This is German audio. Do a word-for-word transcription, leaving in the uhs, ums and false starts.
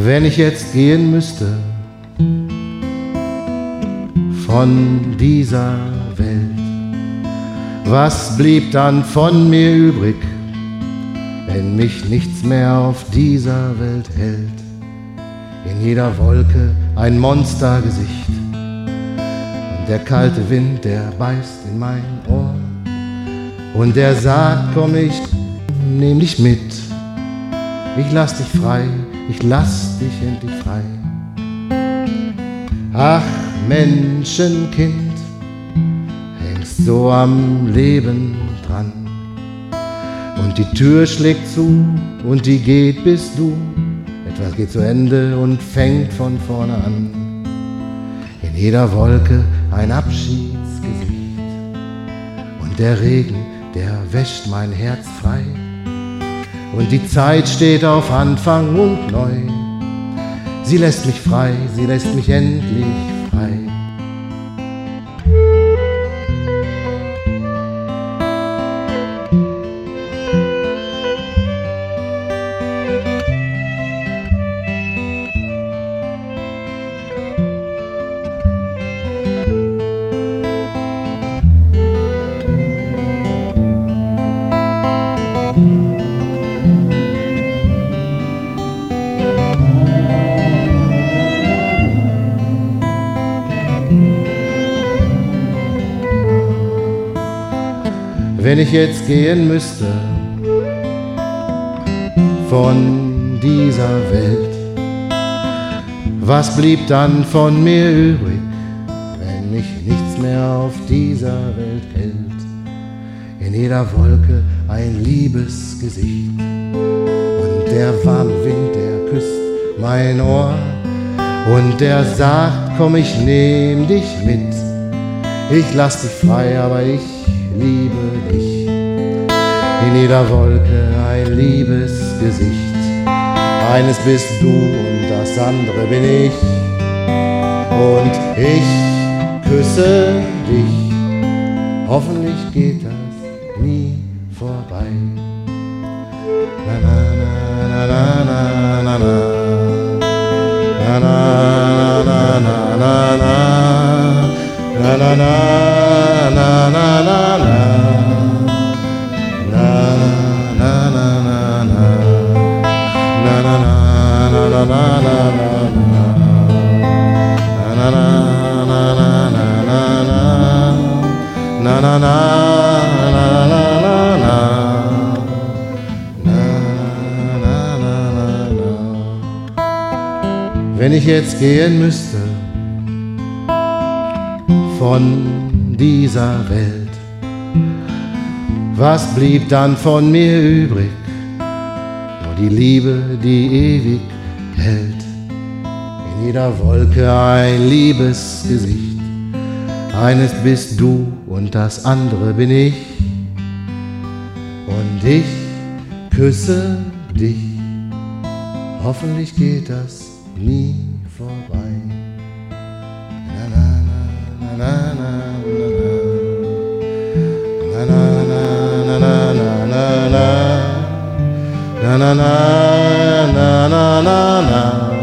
Wenn ich jetzt gehen müsste von dieser Welt, was blieb dann von mir übrig, wenn mich nichts mehr auf dieser Welt hält? In jeder Wolke ein Monstergesicht und der kalte Wind, der beißt in mein Ohr und der sagt, komm, ich nehm dich mit, ich lass dich frei, ich lass dich endlich frei. Ach, Menschenkind, hängst so am Leben dran und die Tür schlägt zu und die geht, bis du etwas geht zu Ende und fängt von vorne an. In jeder Wolke ein Abschiedsgesicht und der Regen, der wäscht mein Herz frei und die Zeit steht auf Anfang und neu. Sie lässt mich frei, sie lässt mich endlich frei. Wenn ich jetzt gehen müsste von dieser Welt, was blieb dann von mir übrig, wenn mich nichts mehr auf dieser Welt hält? In jeder Wolke ein Liebesgesicht und der warme Wind, der küsst mein Ohr und der sagt, komm, ich nehm dich mit, ich lass dich frei, aber ich liebe dich. In jeder Wolke ein Liebesgesicht, eines bist du und das andere bin ich, und ich küsse dich, hoffentlich geht das nie vorbei. Na na na na na na na na na na na na na na na na na na na. Wenn ich jetzt gehen müsste von dieser Welt, was blieb dann von mir übrig? Nur die Liebe, die ewig hält. In jeder Wolke ein Liebesgesicht, eines bist du und das andere bin ich, und ich küsse dich, hoffentlich geht das nie vorbei. Na na na na na na na na na na na na na na na na na na na.